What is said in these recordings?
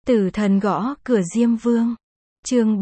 Tử thần gõ cửa Diêm Vương. Chương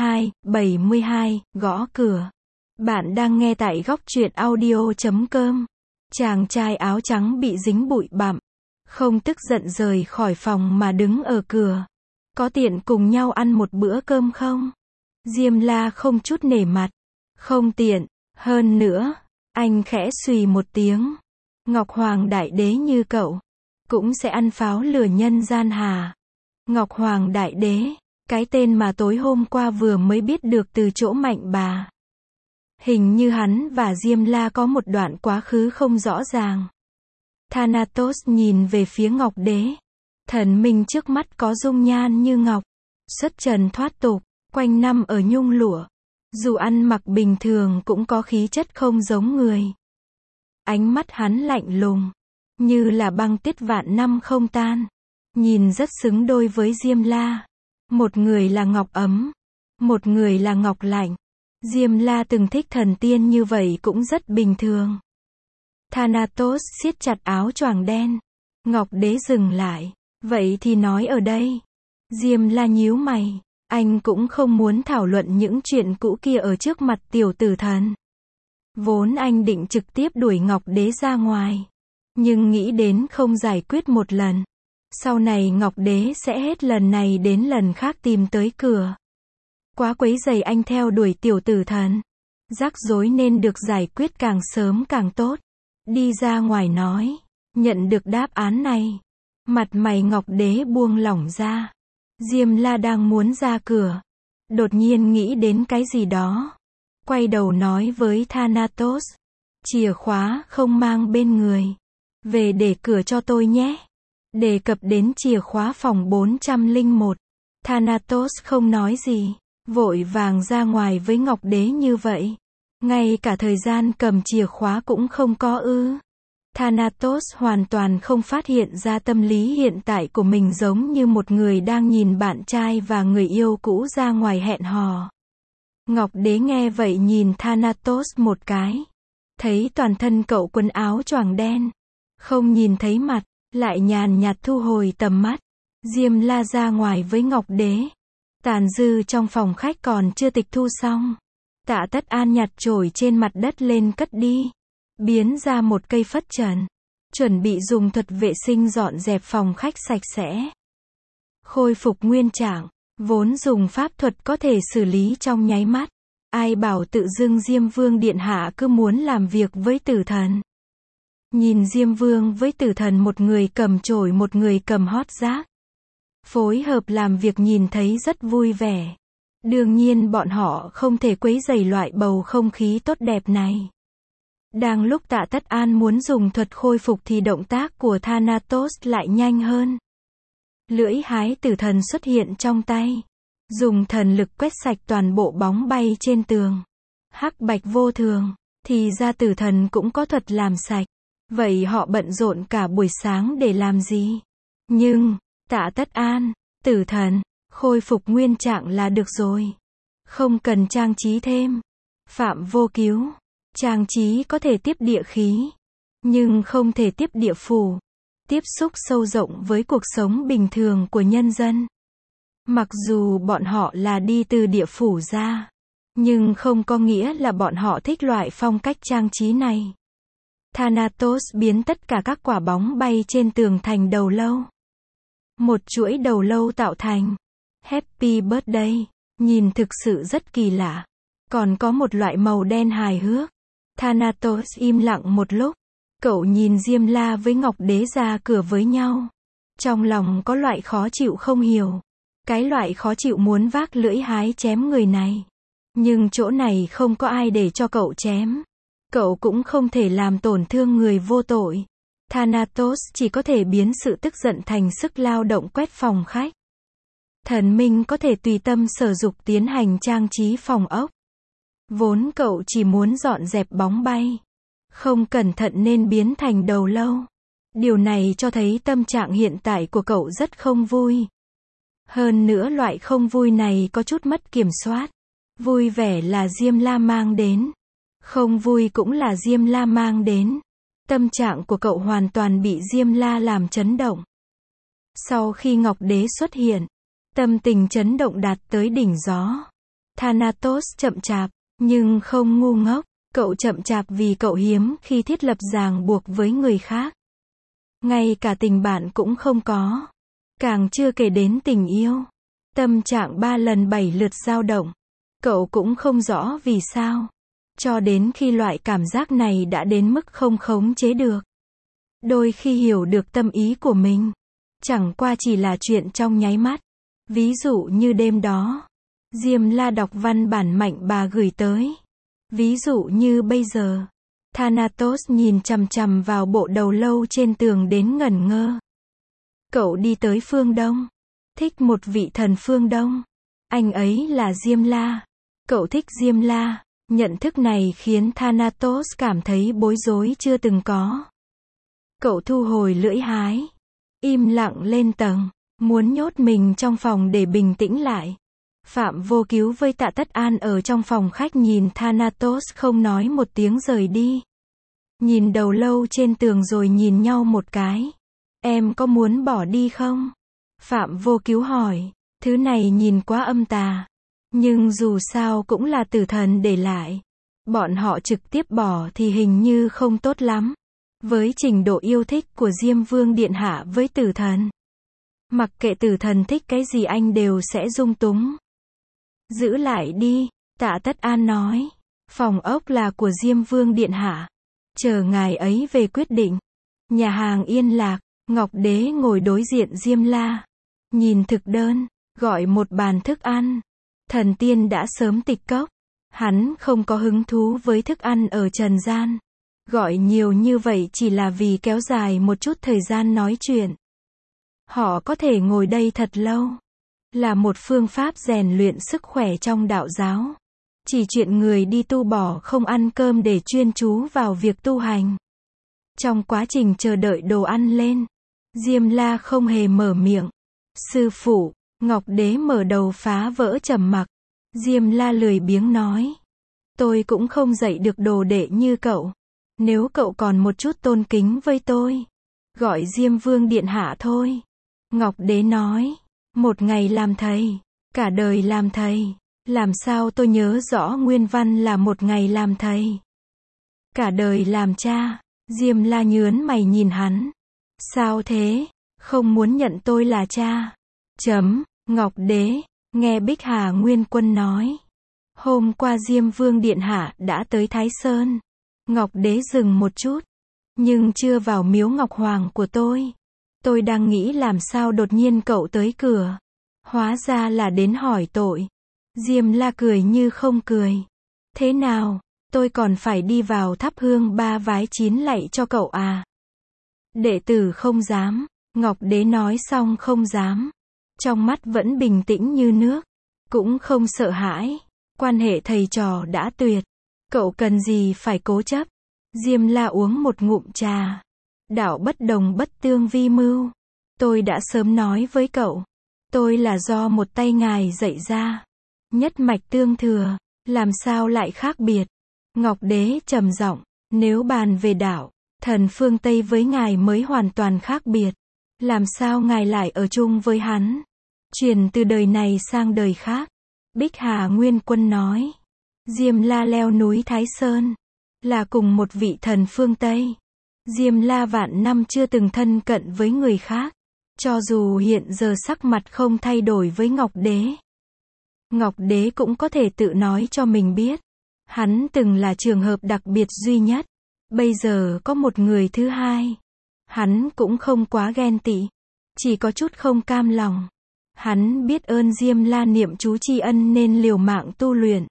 72, gõ cửa. Bạn đang nghe tại góc truyện audio.com. Chàng trai áo trắng bị dính bụi bặm, không tức giận rời khỏi phòng mà đứng ở cửa. Có tiện cùng nhau ăn một bữa cơm không? Diêm La không chút nể mặt. Không tiện, hơn nữa, anh khẽ xùy một tiếng. Ngọc Hoàng Đại Đế như cậu, cũng sẽ ăn pháo lửa nhân gian hà. Ngọc Hoàng Đại Đế, cái tên mà tối hôm qua vừa mới biết được từ chỗ Mạnh bà. Hình như hắn và Diêm La có một đoạn quá khứ không rõ ràng. Thanatos nhìn về phía Ngọc Đế. Thần minh trước mắt có dung nhan như ngọc, xuất trần thoát tục, quanh năm ở nhung lụa. Dù ăn mặc bình thường cũng có khí chất không giống người. Ánh mắt hắn lạnh lùng, như là băng tuyết vạn năm không tan. Nhìn rất xứng đôi với Diêm La. Một người là ngọc ấm, một người là ngọc lạnh. Diêm La từng thích thần tiên như vậy cũng rất bình thường. Thanatos siết chặt áo choàng đen. Ngọc Đế dừng lại. Vậy thì nói ở đây. Diêm La nhíu mày. Anh cũng không muốn thảo luận những chuyện cũ kia ở trước mặt tiểu tử thần. Vốn anh định trực tiếp đuổi Ngọc Đế ra ngoài. Nhưng nghĩ đến không giải quyết một lần. Sau này Ngọc Đế sẽ hết lần này đến lần khác tìm tới cửa. Quá quấy rầy anh theo đuổi tiểu tử thần. Rắc rối nên được giải quyết càng sớm càng tốt. Đi ra ngoài nói. Nhận được đáp án này. Mặt mày Ngọc Đế buông lỏng ra. Diêm La đang muốn ra cửa. Đột nhiên nghĩ đến cái gì đó. Quay đầu nói với Thanatos. Chìa khóa không mang bên người. Về để cửa cho tôi nhé. Đề cập đến chìa khóa phòng 401. Thanatos không nói gì. Vội vàng ra ngoài với Ngọc Đế như vậy. Ngay cả thời gian cầm chìa khóa cũng không có ư. Thanatos hoàn toàn không phát hiện ra tâm lý hiện tại của mình giống như một người đang nhìn bạn trai và người yêu cũ ra ngoài hẹn hò. Ngọc Đế nghe vậy nhìn Thanatos một cái. Thấy toàn thân cậu quần áo choàng đen. Không nhìn thấy mặt, lại nhàn nhạt thu hồi tầm mắt. Diêm La ra ngoài với Ngọc Đế. Tàn dư trong phòng khách còn chưa tịch thu xong. Tạ Tất An nhặt chổi trên mặt đất lên cất đi. Biến ra một cây phất trần. Chuẩn bị dùng thuật vệ sinh dọn dẹp phòng khách sạch sẽ. Khôi phục nguyên trạng. Vốn dùng pháp thuật có thể xử lý trong nháy mắt. Ai bảo tự dưng Diêm Vương Điện Hạ cứ muốn làm việc với tử thần. Nhìn Diêm Vương với tử thần, một người cầm chổi một người cầm hót giác. Phối hợp làm việc nhìn thấy rất vui vẻ. Đương nhiên bọn họ không thể quấy rầy loại bầu không khí tốt đẹp này. Đang lúc Tạ Tất An muốn dùng thuật khôi phục thì động tác của Thanatos lại nhanh hơn. Lưỡi hái tử thần xuất hiện trong tay. Dùng thần lực quét sạch toàn bộ bóng bay trên tường. Hắc bạch vô thường. Thì ra tử thần cũng có thuật làm sạch. Vậy họ bận rộn cả buổi sáng để làm gì? Nhưng, Tạ Tất An, tử thần, khôi phục nguyên trạng là được rồi. Không cần trang trí thêm. Phạm Vô Cứu. Trang trí có thể tiếp địa khí. Nhưng không thể tiếp địa phủ. Tiếp xúc sâu rộng với cuộc sống bình thường của nhân dân. Mặc dù bọn họ là đi từ địa phủ ra. Nhưng không có nghĩa là bọn họ thích loại phong cách trang trí này. Thanatos biến tất cả các quả bóng bay trên tường thành đầu lâu. Một chuỗi đầu lâu tạo thành Happy Birthday. Nhìn thực sự rất kỳ lạ. Còn có một loại màu đen hài hước. Thanatos im lặng một lúc. Cậu nhìn Diêm La với Ngọc Đế ra cửa với nhau. Trong lòng có loại khó chịu không hiểu. Cái loại khó chịu muốn vác lưỡi hái chém người này. Nhưng chỗ này không có ai để cho cậu chém. Cậu cũng không thể làm tổn thương người vô tội. Thanatos chỉ có thể biến sự tức giận thành sức lao động quét phòng khách. Thần minh có thể tùy tâm sở dục tiến hành trang trí phòng ốc. Vốn cậu chỉ muốn dọn dẹp bóng bay. Không cẩn thận nên biến thành đầu lâu. Điều này cho thấy tâm trạng hiện tại của cậu rất không vui. Hơn nữa loại không vui này có chút mất kiểm soát. Vui vẻ là Diêm La mang đến. Không vui cũng là Diêm La mang đến. Tâm trạng của cậu hoàn toàn bị Diêm La làm chấn động. Sau khi Ngọc Đế xuất hiện, tâm tình chấn động đạt tới đỉnh gió. Thanatos chậm chạp, nhưng không ngu ngốc. Cậu chậm chạp vì cậu hiếm khi thiết lập ràng buộc với người khác. Ngay cả tình bạn cũng không có. Càng chưa kể đến tình yêu. Tâm trạng 3 lần 7 lượt dao động. Cậu cũng không rõ vì sao. Cho đến khi loại cảm giác này đã đến mức không khống chế được. Đôi khi hiểu được tâm ý của mình. Chẳng qua chỉ là chuyện trong nháy mắt. Ví dụ như đêm đó. Diêm La đọc văn bản mạnh bà gửi tới. Ví dụ như bây giờ. Thanatos nhìn chằm chằm vào bộ đầu lâu trên tường đến ngẩn ngơ. Cậu đi tới phương Đông. Thích một vị thần phương Đông. Anh ấy là Diêm La. Cậu thích Diêm La. Nhận thức này khiến Thanatos cảm thấy bối rối chưa từng có. Cậu thu hồi lưỡi hái. Im lặng lên tầng. Muốn nhốt mình trong phòng để bình tĩnh lại. Phạm Vô Cứu với Tạ Tất An ở trong phòng khách nhìn Thanatos không nói một tiếng rời đi. Nhìn đầu lâu trên tường rồi nhìn nhau một cái. Em có muốn bỏ đi không? Phạm Vô Cứu hỏi. Thứ này nhìn quá âm tà. Nhưng dù sao cũng là tử thần để lại. Bọn họ trực tiếp bỏ thì hình như không tốt lắm. Với trình độ yêu thích của Diêm Vương Điện Hạ với tử thần. Mặc kệ tử thần thích cái gì anh đều sẽ dung túng. Giữ lại đi, Tạ Tất An nói. Phòng ốc là của Diêm Vương Điện Hạ. Chờ ngài ấy về quyết định. Nhà hàng yên lạc, Ngọc Đế ngồi đối diện Diêm La. Nhìn thực đơn, gọi một bàn thức ăn. Thần tiên đã sớm tịch cốc. Hắn không có hứng thú với thức ăn ở trần gian. Gọi nhiều như vậy chỉ là vì kéo dài một chút thời gian nói chuyện. Họ có thể ngồi đây thật lâu. Là một phương pháp rèn luyện sức khỏe trong đạo giáo. Chỉ chuyện người đi tu bỏ không ăn cơm để chuyên chú vào việc tu hành. Trong quá trình chờ đợi đồ ăn lên, Diêm La không hề mở miệng. Sư phụ, Ngọc Đế mở đầu phá vỡ trầm mặc. Diêm La lười biếng nói. Tôi cũng không dạy được đồ đệ như cậu. Nếu cậu còn một chút tôn kính với tôi, gọi Diêm Vương Điện Hạ thôi. Ngọc Đế nói. Một ngày làm thầy, cả đời làm thầy. Làm sao tôi nhớ rõ nguyên văn là một ngày làm thầy. Cả đời làm cha. Diêm La nhớn mày nhìn hắn. Sao thế? Không muốn nhận tôi là cha. Ngọc Đế, nghe Bích Hà Nguyên Quân nói. Hôm qua Diêm Vương Điện Hạ đã tới Thái Sơn. Ngọc Đế dừng một chút. Nhưng chưa vào miếu Ngọc Hoàng của tôi. Tôi đang nghĩ làm sao đột nhiên cậu tới cửa. Hóa ra là đến hỏi tội. Diêm La cười như không cười. Thế nào, tôi còn phải đi vào thắp hương 3 vái 9 lạy cho cậu à? Đệ tử không dám. Ngọc Đế nói xong không dám. Trong mắt vẫn bình tĩnh như nước. Cũng không sợ hãi. Quan hệ thầy trò đã tuyệt. Cậu cần gì phải cố chấp. Diêm La uống một ngụm trà. Đạo bất đồng bất tương vi mưu. Tôi đã sớm nói với cậu. Tôi là do một tay ngài dạy ra. Nhất mạch tương thừa. Làm sao lại khác biệt. Ngọc Đế trầm giọng. Nếu bàn về đạo, thần phương Tây với ngài mới hoàn toàn khác biệt. Làm sao ngài lại ở chung với hắn. Truyền từ đời này sang đời khác. Bích Hà Nguyên Quân nói. Diêm La leo núi Thái Sơn. Là cùng một vị thần phương Tây. Diêm La vạn năm chưa từng thân cận với người khác. Cho dù hiện giờ sắc mặt không thay đổi với Ngọc Đế. Ngọc Đế cũng có thể tự nói cho mình biết. Hắn từng là trường hợp đặc biệt duy nhất. Bây giờ có một người thứ hai. Hắn cũng không quá ghen tị. Chỉ có chút không cam lòng. Hắn biết ơn Diêm La niệm chú tri ân nên liều mạng tu luyện.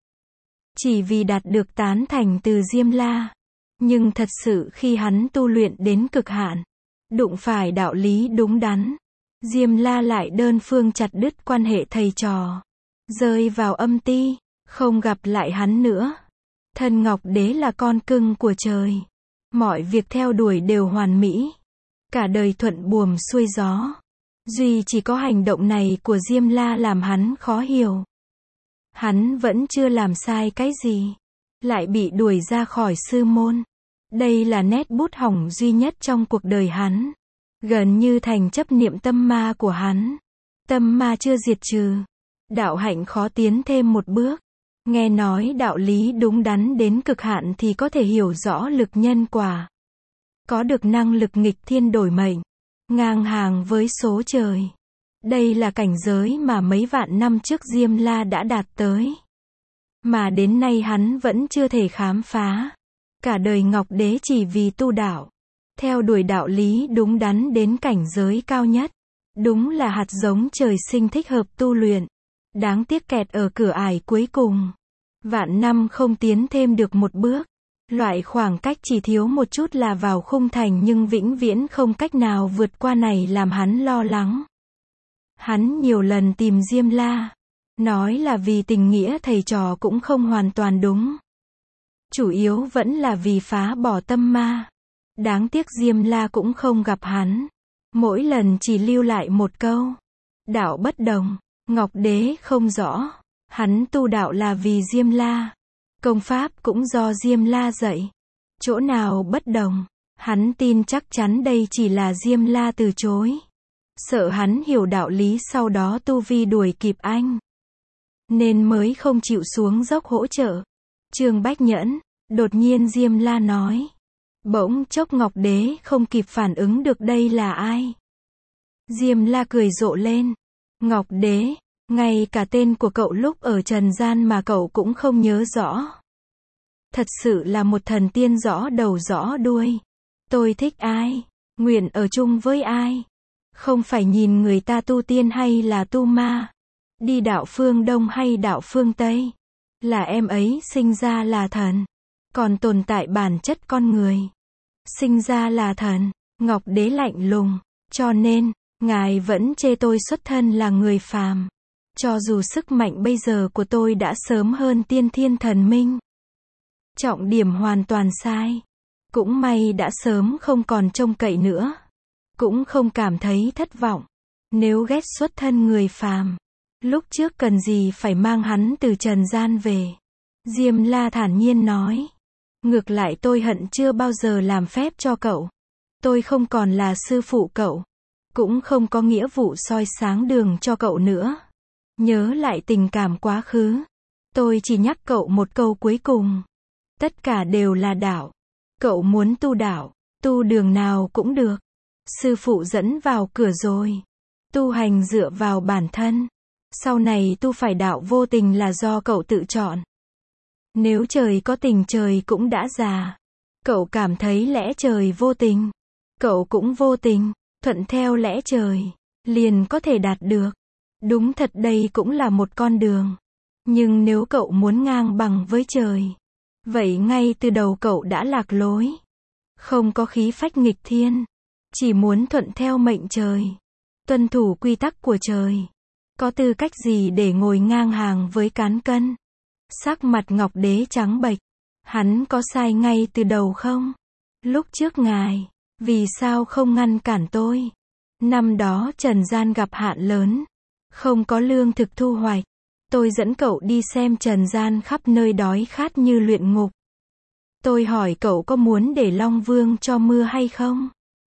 Chỉ vì đạt được tán thành từ Diêm La. Nhưng thật sự khi hắn tu luyện đến cực hạn, đụng phải đạo lý đúng đắn, Diêm La lại đơn phương chặt đứt quan hệ thầy trò. Rơi vào âm ti, không gặp lại hắn nữa. Thân Ngọc Đế là con cưng của trời. Mọi việc theo đuổi đều hoàn mỹ. Cả đời thuận buồm xuôi gió. Duy chỉ có hành động này của Diêm La làm hắn khó hiểu. Hắn vẫn chưa làm sai cái gì. Lại bị đuổi ra khỏi sư môn. Đây là nét bút hỏng duy nhất trong cuộc đời hắn. gần như thành chấp niệm tâm ma của hắn. Tâm ma chưa diệt trừ, đạo hạnh khó tiến thêm một bước. Nghe nói đạo lý đúng đắn đến cực hạn thì có thể hiểu rõ lực nhân quả. Có được năng lực nghịch thiên đổi mệnh, ngang hàng với số trời. Đây là cảnh giới mà mấy vạn năm trước Diêm La đã đạt tới. Mà đến nay hắn vẫn chưa thể khám phá. Cả đời Ngọc Đế chỉ vì tu đạo. Theo đuổi đạo lý đúng đắn đến cảnh giới cao nhất. Đúng là hạt giống trời sinh thích hợp tu luyện. Đáng tiếc kẹt ở cửa ải cuối cùng. Vạn năm không tiến thêm được một bước. Loại khoảng cách chỉ thiếu một chút là vào khung thành nhưng vĩnh viễn không cách nào vượt qua này làm hắn lo lắng. Hắn nhiều lần tìm Diêm La. Nói là vì tình nghĩa thầy trò cũng không hoàn toàn đúng. Chủ yếu vẫn là vì phá bỏ tâm ma. Đáng tiếc Diêm La cũng không gặp hắn. Mỗi lần chỉ lưu lại một câu. Đạo bất đồng. Ngọc Đế không rõ. Hắn tu đạo là vì Diêm La. Công pháp cũng do Diêm La dạy. Chỗ nào bất đồng. Hắn tin chắc chắn đây chỉ là Diêm La từ chối. Sợ hắn hiểu đạo lý sau đó tu vi đuổi kịp anh. Nên mới không chịu xuống dốc hỗ trợ. Trương Bách Nhẫn. Đột nhiên Diêm La nói. Bỗng chốc Ngọc Đế không kịp phản ứng được đây là ai. Diêm La cười rộ lên. Ngọc Đế, ngay cả tên của cậu lúc ở trần gian mà cậu cũng không nhớ rõ. Thật sự là một thần tiên rõ đầu rõ đuôi. Tôi thích ai? Nguyện ở chung với ai? Không phải nhìn người ta tu tiên hay là tu ma. Đi đạo phương Đông hay đạo phương Tây. Là em ấy sinh ra là thần. Còn tồn tại bản chất con người. Sinh ra là thần. Ngọc Đế lạnh lùng. Cho nên, ngài vẫn chê tôi xuất thân là người phàm. Cho dù sức mạnh bây giờ của tôi đã sớm hơn tiên thiên thần minh. Trọng điểm hoàn toàn sai. Cũng may đã sớm không còn trông cậy nữa. Cũng không cảm thấy thất vọng. Nếu ghét xuất thân người phàm. Lúc trước cần gì phải mang hắn từ trần gian về. Diêm La thản nhiên nói. Ngược lại tôi hận chưa bao giờ làm phép cho cậu. Tôi không còn là sư phụ cậu. Cũng không có nghĩa vụ soi sáng đường cho cậu nữa. Nhớ lại tình cảm quá khứ. Tôi chỉ nhắc cậu một câu cuối cùng. Tất cả đều là đạo. Cậu muốn tu đạo, tu đường nào cũng được. Sư phụ dẫn vào cửa rồi. Tu hành dựa vào bản thân. Sau này tu phải đạo vô tình là do cậu tự chọn. Nếu trời có tình trời cũng đã già. Cậu cảm thấy lẽ trời vô tình. Cậu cũng vô tình, thuận theo lẽ trời. Liền có thể đạt được. Đúng thật đây cũng là một con đường. Nhưng nếu cậu muốn ngang bằng với trời. Vậy ngay từ đầu cậu đã lạc lối. Không có khí phách nghịch thiên. Chỉ muốn thuận theo mệnh trời. Tuân thủ quy tắc của trời. Có tư cách gì để ngồi ngang hàng với cán cân? Sắc mặt Ngọc Đế trắng bệch. Hắn có sai ngay từ đầu không? Lúc trước ngài, vì sao không ngăn cản tôi? Năm đó trần gian gặp hạn lớn. Không có lương thực thu hoạch. Tôi dẫn cậu đi xem trần gian khắp nơi đói khát như luyện ngục. Tôi hỏi cậu có muốn để Long Vương cho mưa hay không?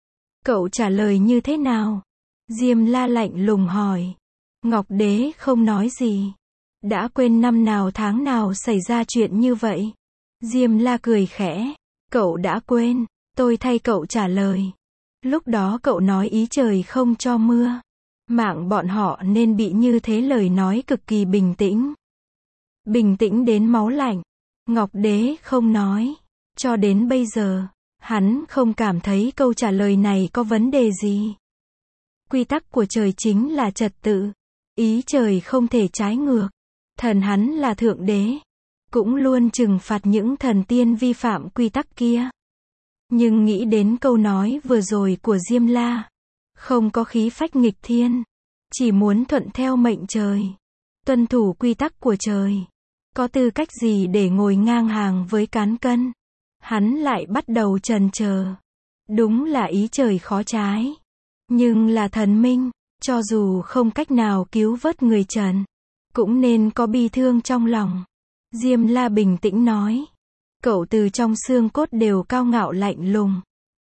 Cậu trả lời như thế nào? Diêm La lạnh lùng hỏi. Ngọc Đế không nói gì. Đã quên năm nào tháng nào xảy ra chuyện như vậy? Diêm La cười khẽ. Cậu đã quên. Tôi thay cậu trả lời. Lúc đó cậu nói ý trời không cho mưa. Mạng bọn họ nên bị như thế, lời nói cực kỳ bình tĩnh. Bình tĩnh đến máu lạnh. Ngọc Đế không nói. Cho đến bây giờ, hắn không cảm thấy câu trả lời này có vấn đề gì. Quy tắc của trời chính là trật tự. Ý trời không thể trái ngược. Thần hắn là thượng đế. Cũng luôn trừng phạt những thần tiên vi phạm quy tắc kia. Nhưng nghĩ đến câu nói vừa rồi của Diêm La. Không có khí phách nghịch thiên. Chỉ muốn thuận theo mệnh trời. Tuân thủ quy tắc của trời. Có tư cách gì để ngồi ngang hàng với cán cân? Hắn lại bắt đầu chần chờ. Đúng là ý trời khó trái. Nhưng là thần minh. Cho dù không cách nào cứu vớt người trần. Cũng nên có bi thương trong lòng. Diêm La bình tĩnh nói. Cậu từ trong xương cốt đều cao ngạo lạnh lùng.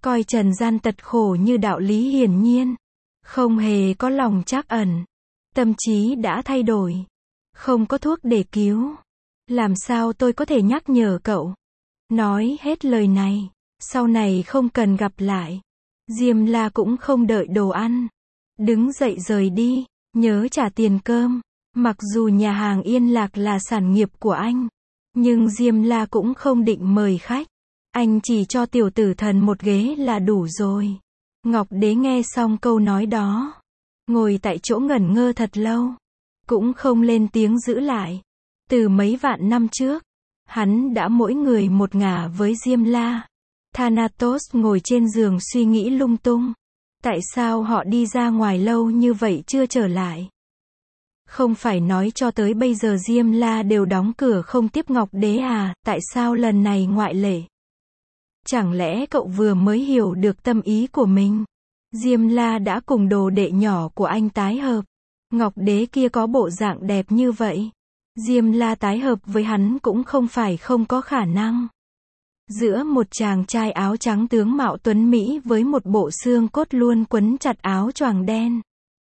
coi trần gian tật khổ như đạo lý hiển nhiên. Không hề có lòng trắc ẩn. Tâm trí đã thay đổi. Không có thuốc để cứu. Làm sao tôi có thể nhắc nhở cậu? Nói hết lời này. Sau này không cần gặp lại. Diêm La cũng không đợi đồ ăn. Đứng dậy rời đi. Nhớ trả tiền cơm. Mặc dù nhà hàng Yên Lạc là sản nghiệp của anh. Nhưng Diêm La cũng không định mời khách. Anh chỉ cho tiểu tử thần một ghế là đủ rồi. Ngọc Đế nghe xong câu nói đó. Ngồi tại chỗ ngẩn ngơ thật lâu. Cũng không lên tiếng giữ lại. Từ mấy vạn năm trước. Hắn đã mỗi người một ngả với Diêm La. Thanatos ngồi trên giường suy nghĩ lung tung. Tại sao họ đi ra ngoài lâu như vậy chưa trở lại? Không phải nói cho tới bây giờ Diêm La đều đóng cửa không tiếp Ngọc Đế à, tại sao lần này ngoại lệ? Chẳng lẽ cậu vừa mới hiểu được tâm ý của mình? Diêm La đã cùng đồ đệ nhỏ của anh tái hợp. Ngọc Đế kia có bộ dạng đẹp như vậy. Diêm La tái hợp với hắn cũng không phải không có khả năng. Giữa một chàng trai áo trắng tướng mạo tuấn Mỹ với một bộ xương cốt luôn quấn chặt áo choàng đen.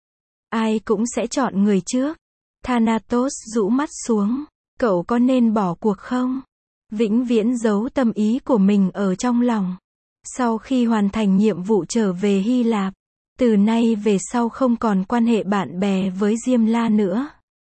Ai cũng sẽ chọn người trước. Thanatos rũ mắt xuống. Cậu có nên bỏ cuộc không? Vĩnh viễn giấu tâm ý của mình ở trong lòng. Sau khi hoàn thành nhiệm vụ trở về Hy Lạp, từ nay về sau không còn quan hệ bạn bè với Diêm La nữa.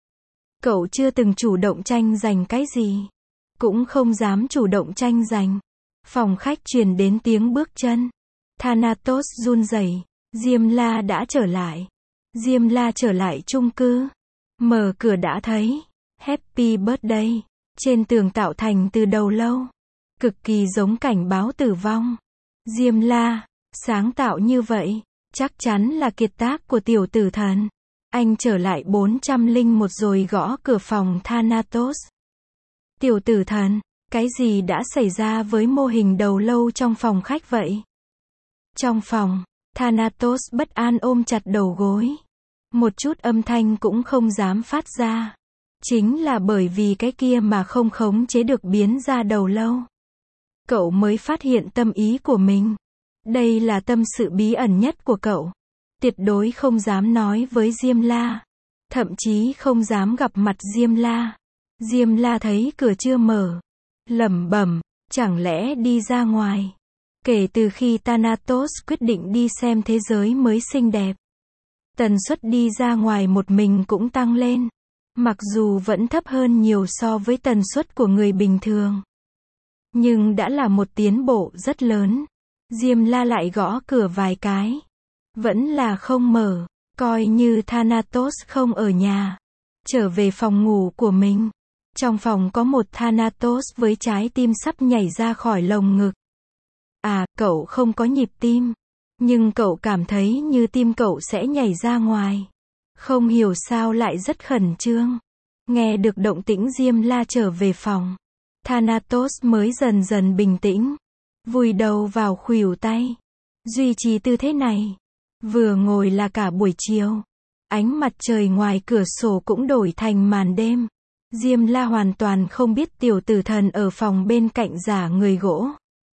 Cậu chưa từng chủ động tranh giành cái gì. Cũng không dám chủ động tranh giành. Phòng khách truyền đến tiếng bước chân. Thanatos run rẩy. Diêm La đã trở lại. Diêm La trở lại chung cư. Mở cửa đã thấy Happy Birthday trên tường tạo thành từ đầu lâu. Cực kỳ giống cảnh báo tử vong. Diêm La, sáng tạo như vậy, chắc chắn là kiệt tác của tiểu tử thần. Anh trở lại 401 rồi gõ cửa phòng Thanatos. Tiểu tử thần, cái gì đã xảy ra với mô hình đầu lâu trong phòng khách vậy? Trong phòng, Thanatos bất an ôm chặt đầu gối. Một chút âm thanh cũng không dám phát ra. Chính là bởi vì cái kia mà không khống chế được biến ra đầu lâu. Cậu mới phát hiện tâm ý của mình. Đây là tâm sự bí ẩn nhất của cậu. Tuyệt đối không dám nói với Diêm La. Thậm chí không dám gặp mặt Diêm La. Diêm La thấy cửa chưa mở. Lẩm bẩm, chẳng lẽ đi ra ngoài. Kể từ khi Thanatos quyết định đi xem thế giới mới xinh đẹp. Tần suất đi ra ngoài một mình cũng tăng lên. Mặc dù vẫn thấp hơn nhiều so với tần suất của người bình thường. Nhưng đã là một tiến bộ rất lớn. Diêm La lại gõ cửa vài cái. Vẫn là không mở. Coi như Thanatos không ở nhà. Trở về phòng ngủ của mình. Trong phòng có một Thanatos với trái tim sắp nhảy ra khỏi lồng ngực. À, cậu không có nhịp tim. Nhưng cậu cảm thấy như tim cậu sẽ nhảy ra ngoài. Không hiểu sao lại rất khẩn trương. Nghe được động tĩnh Diêm La trở về phòng. Thanatos mới dần dần bình tĩnh. Vùi đầu vào khuỷu tay. Duy trì tư thế này. Vừa ngồi là cả buổi chiều. Ánh mặt trời ngoài cửa sổ cũng đổi thành màn đêm. Diêm La hoàn toàn không biết tiểu tử thần ở phòng bên cạnh giả người gỗ.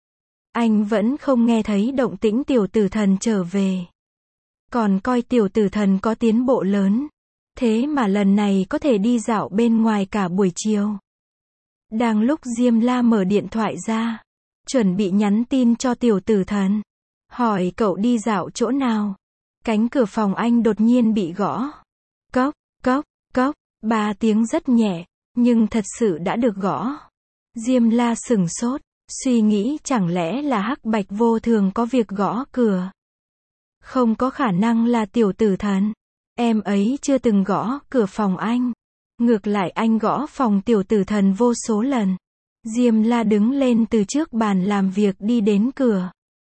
Anh vẫn không nghe thấy động tĩnh tiểu tử thần trở về. Còn coi tiểu tử thần có tiến bộ lớn. Thế mà lần này có thể đi dạo bên ngoài cả buổi chiều. Đang lúc Diêm La mở điện thoại ra. Chuẩn bị nhắn tin cho tiểu tử thần. Hỏi cậu đi dạo chỗ nào. Cánh cửa phòng anh đột nhiên bị gõ. Cốc, cốc, cốc. 3 tiếng rất nhẹ. Nhưng thật sự đã được gõ. Diêm La sửng sốt. Suy nghĩ chẳng lẽ là Hắc Bạch Vô Thường có việc gõ cửa. Không có khả năng là tiểu tử thần. Em ấy chưa từng gõ cửa phòng anh. Ngược lại anh gõ phòng tiểu tử thần vô số lần. Diêm La đứng lên từ trước bàn làm việc đi đến cửa.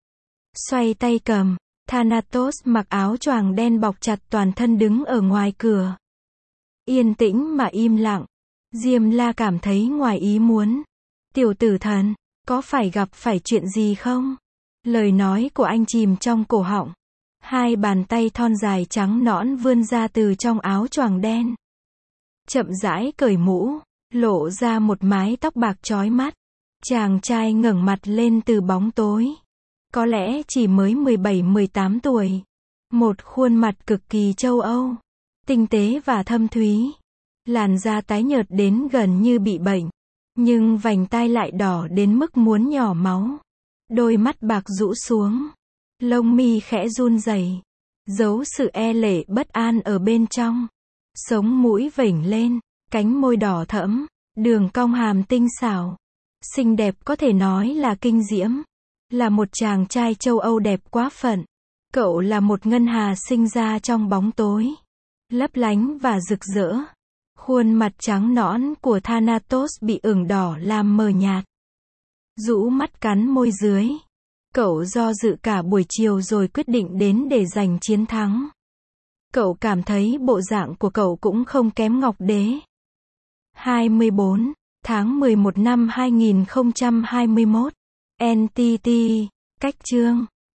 Xoay tay cầm. Thanatos mặc áo choàng đen bọc chặt toàn thân đứng ở ngoài cửa. Yên tĩnh mà im lặng. Diêm La cảm thấy ngoài ý muốn. Tiểu tử thần, có phải gặp phải chuyện gì không? Lời nói của anh chìm trong cổ họng. Hai bàn tay thon dài trắng nõn vươn ra từ trong áo choàng đen. Chậm rãi cởi mũ, lộ ra một mái tóc bạc chói mắt. Chàng trai ngẩng mặt lên từ bóng tối. có lẽ chỉ mới 17-18 tuổi. Một khuôn mặt cực kỳ châu Âu, tinh tế và thâm thúy. Làn da tái nhợt đến gần như bị bệnh, nhưng vành tai lại đỏ đến mức muốn nhỏ máu. Đôi mắt bạc rũ xuống, lông mi khẽ run rẩy, giấu sự e lệ bất an ở bên trong. Sống mũi vểnh lên, cánh môi đỏ thẫm, đường cong hàm tinh xảo. Xinh đẹp có thể nói là kinh diễm. Là một chàng trai châu Âu đẹp quá phận. Cậu là một ngân hà sinh ra trong bóng tối, lấp lánh và rực rỡ. Khuôn mặt trắng nõn của Thanatos bị ửng đỏ làm mờ nhạt. Rũ mắt cắn môi dưới. Cậu do dự cả buổi chiều rồi quyết định đến để giành chiến thắng. Cậu cảm thấy bộ dạng của cậu cũng không kém Ngọc Đế. 24 tháng 11 năm 2021. NTT. Cách chương